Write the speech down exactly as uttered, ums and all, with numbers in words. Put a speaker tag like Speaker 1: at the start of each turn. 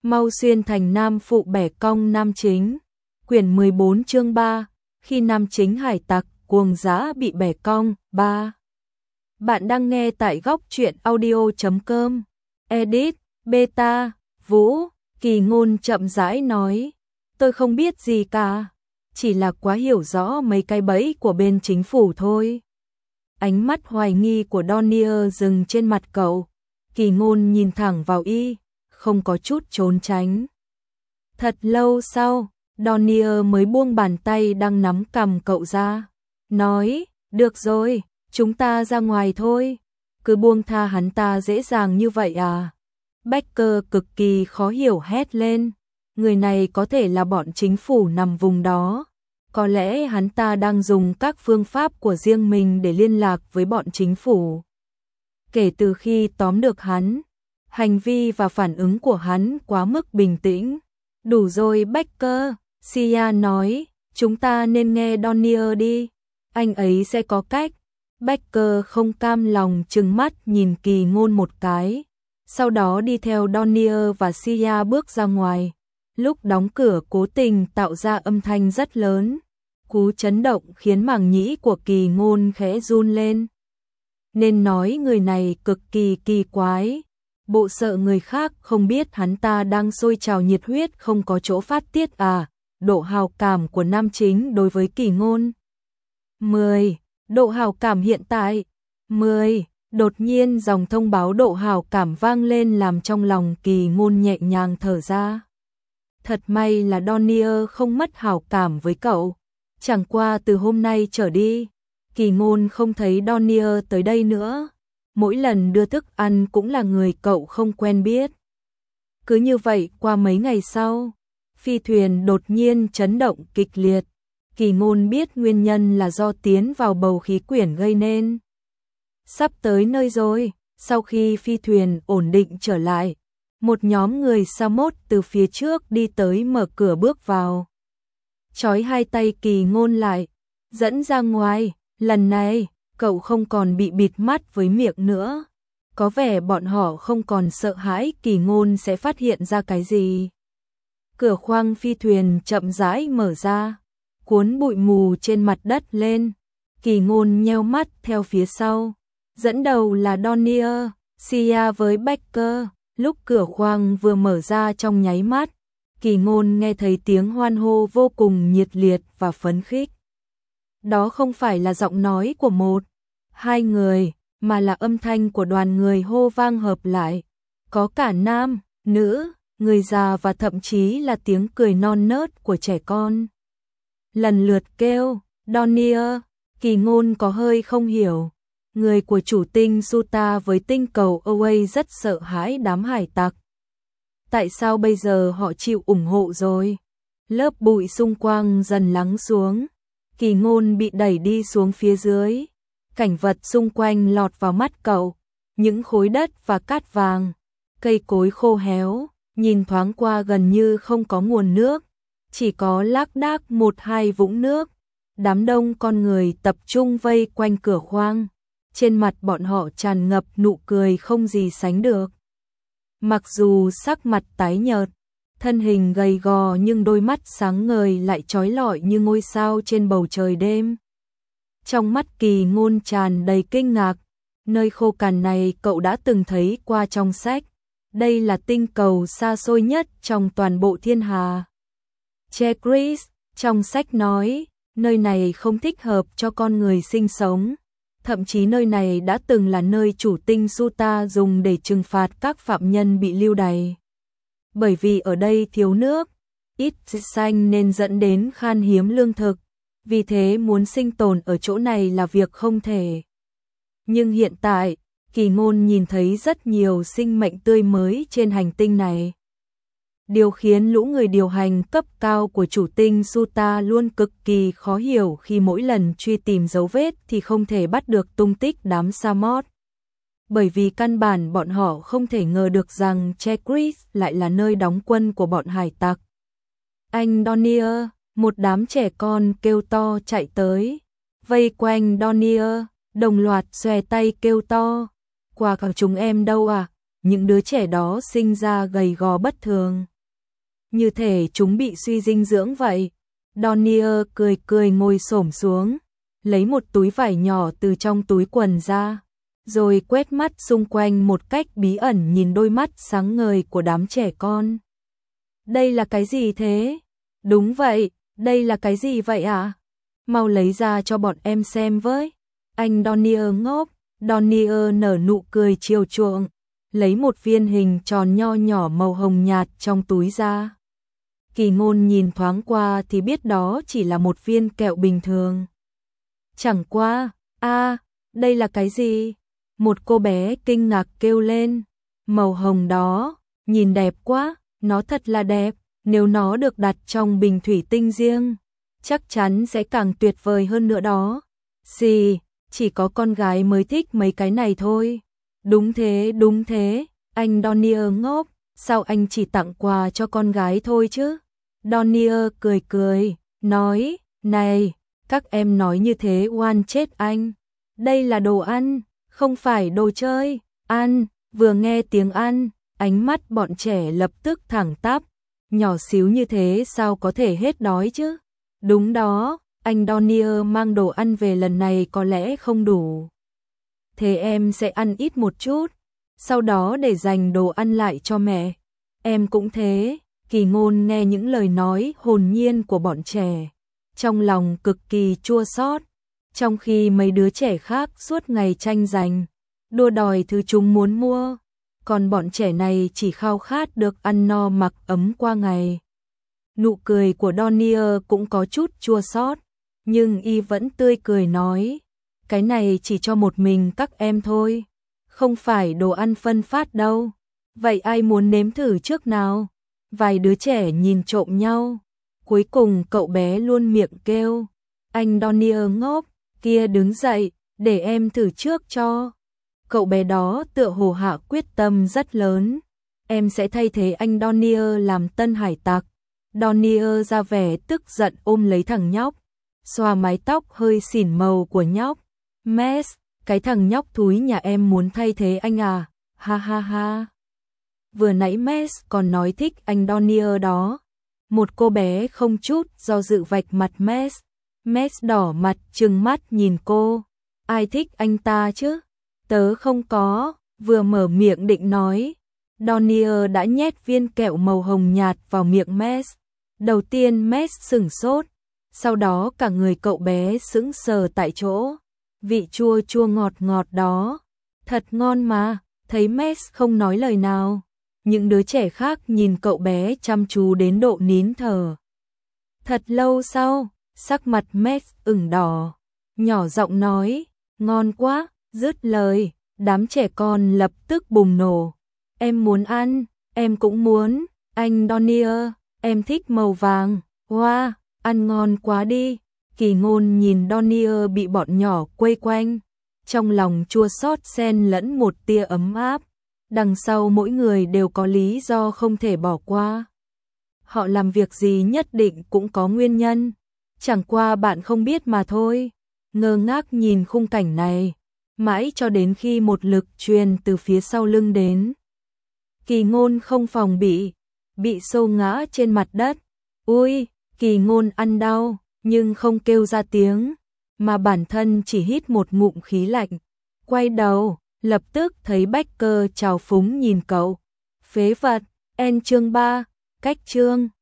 Speaker 1: Mau xuyên thành nam phụ bẻ cong nam chính. Quyển mười bốn chương ba, khi nam chính hải tặc cuồng dã bị bẻ cong. Ba. Bạn đang nghe tại góc truyện audio chấm com. Edit, beta, Vũ, Kỳ Ngôn chậm rãi nói. Tôi không biết gì cả, chỉ là quá hiểu rõ mấy cái bẫy của bên chính phủ thôi. Ánh mắt hoài nghi của Donier dừng trên mặt cậu. Kỳ Ngôn nhìn thẳng vào y, không có chút trốn tránh. Thật lâu sau, Donier mới buông bàn tay đang nắm cầm cậu ra. Nói, được rồi, chúng ta ra ngoài thôi. Cứ buông tha hắn ta dễ dàng như vậy à? Becker cực kỳ khó hiểu hét lên. Người này có thể là bọn chính phủ nằm vùng đó. Có lẽ hắn ta đang dùng các phương pháp của riêng mình để liên lạc với bọn chính phủ. Kể từ khi tóm được hắn, hành vi và phản ứng của hắn quá mức bình tĩnh. Đủ rồi Becker, Sia nói, chúng ta nên nghe Donier đi. Anh ấy sẽ có cách. Becker không cam lòng trừng mắt nhìn Kỳ Ngôn một cái. Sau đó đi theo Donier và Sia bước ra ngoài. Lúc đóng cửa cố tình tạo ra âm thanh rất lớn. Cú chấn động khiến màng nhĩ của Kỳ Ngôn khẽ run lên. Nên nói người này cực kỳ kỳ quái. Bộ sợ người khác không biết hắn ta đang sôi trào nhiệt huyết không có chỗ phát tiết à. Độ hào cảm của nam chính đối với Kỳ Ngôn. mười. Độ hào cảm hiện tại. mười. Đột nhiên dòng thông báo độ hào cảm vang lên làm trong lòng Kỳ Ngôn nhẹ nhàng thở ra. Thật may là Donier không mất hào cảm với cậu. Chẳng qua từ hôm nay trở đi, Kỳ Ngôn không thấy Donier tới đây nữa. Mỗi lần đưa thức ăn cũng là người cậu không quen biết. Cứ như vậy qua mấy ngày sau, phi thuyền đột nhiên chấn động kịch liệt. Kỳ Ngôn biết nguyên nhân là do tiến vào bầu khí quyển gây nên. Sắp tới nơi rồi, sau khi phi thuyền ổn định trở lại, một nhóm người sa mốt từ phía trước đi tới mở cửa bước vào. Chói hai tay Kỳ Ngôn lại, dẫn ra ngoài, lần này, cậu không còn bị bịt mắt với miệng nữa. Có vẻ bọn họ không còn sợ hãi Kỳ Ngôn sẽ phát hiện ra cái gì. Cửa khoang phi thuyền chậm rãi mở ra, cuốn bụi mù trên mặt đất lên. Kỳ Ngôn nheo mắt theo phía sau. Dẫn đầu là Donier, Sia với Becker. Lúc cửa khoang vừa mở ra trong nháy mắt, Kỳ Ngôn nghe thấy tiếng hoan hô vô cùng nhiệt liệt và phấn khích. Đó không phải là giọng nói của một, hai người, mà là âm thanh của đoàn người hô vang hợp lại. Có cả nam, nữ, người già và thậm chí là tiếng cười non nớt của trẻ con. Lần lượt kêu, Donier. Kỳ Ngôn có hơi không hiểu. Người của chủ tinh Suta với tinh cầu Away rất sợ hãi đám hải tặc. Tại sao bây giờ họ chịu ủng hộ rồi? Lớp bụi xung quanh dần lắng xuống. Kỳ Ngôn bị đẩy đi xuống phía dưới. Cảnh vật xung quanh lọt vào mắt cậu. Những khối đất và cát vàng. Cây cối khô héo, nhìn thoáng qua gần như không có nguồn nước. Chỉ có lác đác một hai vũng nước. Đám đông con người tập trung vây quanh cửa khoang. Trên mặt bọn họ tràn ngập nụ cười không gì sánh được. Mặc dù sắc mặt tái nhợt, thân hình gầy gò nhưng đôi mắt sáng ngời lại chói lọi như ngôi sao trên bầu trời đêm. Trong mắt Kỳ Ngôn tràn đầy kinh ngạc. Nơi khô cằn này cậu đã từng thấy qua trong sách. Đây là tinh cầu xa xôi nhất trong toàn bộ thiên hà. Chegris trong sách nói, nơi này không thích hợp cho con người sinh sống. Thậm chí nơi này đã từng là nơi chủ tinh Suta dùng để trừng phạt các phạm nhân bị lưu đày. Bởi vì ở đây thiếu nước, ít xanh nên dẫn đến khan hiếm lương thực. Vì thế muốn sinh tồn ở chỗ này là việc không thể. Nhưng hiện tại, Kỳ Ngôn nhìn thấy rất nhiều sinh mệnh tươi mới trên hành tinh này. Điều khiến lũ người điều hành cấp cao của chủ tinh Suta luôn cực kỳ khó hiểu khi mỗi lần truy tìm dấu vết thì không thể bắt được tung tích đám sa mốt. Bởi vì căn bản bọn họ không thể ngờ được rằng Chegris lại là nơi đóng quân của bọn hải tặc. Anh Donier, một đám trẻ con kêu to chạy tới, vây quanh Donier, đồng loạt xòe tay kêu to. Qua cả chúng em đâu à? Những đứa trẻ đó sinh ra gầy gò bất thường. như thể chúng bị suy dinh dưỡng vậy. Donier cười cười ngồi xổm xuống, lấy một túi vải nhỏ từ trong túi quần ra, rồi quét mắt xung quanh một cách bí ẩn nhìn đôi mắt sáng ngời của đám trẻ con. Đây là cái gì thế? Đúng vậy, đây là cái gì vậy ạ? À? Mau lấy ra cho bọn em xem với. Anh Donier ngốc, Donier nở nụ cười chiều chuộng, lấy một viên hình tròn nho nhỏ màu hồng nhạt trong túi ra. Kỳ Ngôn nhìn thoáng qua thì biết đó chỉ là một viên kẹo bình thường. Chẳng qua, a, à, đây là cái gì? Một cô bé kinh ngạc kêu lên. Màu hồng đó, nhìn đẹp quá, nó thật là đẹp, nếu nó được đặt trong bình thủy tinh riêng, chắc chắn sẽ càng tuyệt vời hơn nữa đó. Xì, chỉ có con gái mới thích mấy cái này thôi. Đúng thế, đúng thế, anh Donier ngốc, sao anh chỉ tặng quà cho con gái thôi chứ? Donier cười cười, nói, này, các em nói như thế oan chết anh. Đây là đồ ăn, không phải đồ chơi, ăn, vừa nghe tiếng ăn, ánh mắt bọn trẻ lập tức thẳng tắp, nhỏ xíu như thế sao có thể hết đói chứ? Đúng đó, anh Donier mang đồ ăn về lần này có lẽ không đủ. Thế em sẽ ăn ít một chút, sau đó để dành đồ ăn lại cho mẹ. Em cũng thế. Kỳ Ngôn nghe những lời nói hồn nhiên của bọn trẻ, trong lòng cực kỳ chua xót, trong khi mấy đứa trẻ khác suốt ngày tranh giành, đua đòi thứ chúng muốn mua, còn bọn trẻ này chỉ khao khát được ăn no mặc ấm qua ngày. Nụ cười của Donier cũng có chút chua xót, nhưng y vẫn tươi cười nói, cái này chỉ cho một mình các em thôi, không phải đồ ăn phân phát đâu. Vậy ai muốn nếm thử trước nào? Vài đứa trẻ nhìn trộm nhau, cuối cùng cậu bé luôn miệng kêu, anh Donier ngốc, kia đứng dậy, để em thử trước cho. Cậu bé đó tựa hồ hạ quyết tâm rất lớn, em sẽ thay thế anh Donier làm tân hải tặc. Donier ra vẻ tức giận ôm lấy thằng nhóc, xoa mái tóc hơi xỉn màu của nhóc. Mess, cái thằng nhóc thúi nhà em muốn thay thế anh à, ha ha ha. Vừa nãy Mess còn nói thích anh Donier đó. Một cô bé không chút do dự vạch mặt Mess. Mess đỏ mặt trừng mắt nhìn cô. Ai thích anh ta chứ? Tớ không có, vừa mở miệng định nói. Donier đã nhét viên kẹo màu hồng nhạt vào miệng Mess. Đầu tiên Mess sửng sốt, sau đó cả người cậu bé sững sờ tại chỗ. Vị chua chua ngọt ngọt đó, thật ngon mà. Thấy Mess không nói lời nào, những đứa trẻ khác nhìn cậu bé chăm chú đến độ nín thở. Thật lâu sau, sắc mặt Mess ửng đỏ, nhỏ giọng nói, ngon quá. Dứt lời, đám trẻ con lập tức bùng nổ. Em muốn ăn, em cũng muốn, anh Donier, em thích màu vàng, wow, ăn ngon quá đi. Kỳ Ngôn nhìn Donier bị bọn nhỏ quây quanh, trong lòng chua xót xen lẫn một tia ấm áp. Đằng sau mỗi người đều có lý do không thể bỏ qua. Họ làm việc gì nhất định cũng có nguyên nhân, chẳng qua bạn không biết mà thôi. Ngơ ngác nhìn khung cảnh này, mãi cho đến khi một lực truyền từ phía sau lưng đến. Kỳ Ngôn không phòng bị, bị xô ngã trên mặt đất. Ui, Kỳ Ngôn ăn đau, nhưng không kêu ra tiếng, mà bản thân chỉ hít một ngụm khí lạnh. Quay đầu, lập tức thấy Becker trào phúng nhìn cậu. Phế vật, en chương ba, cách chương.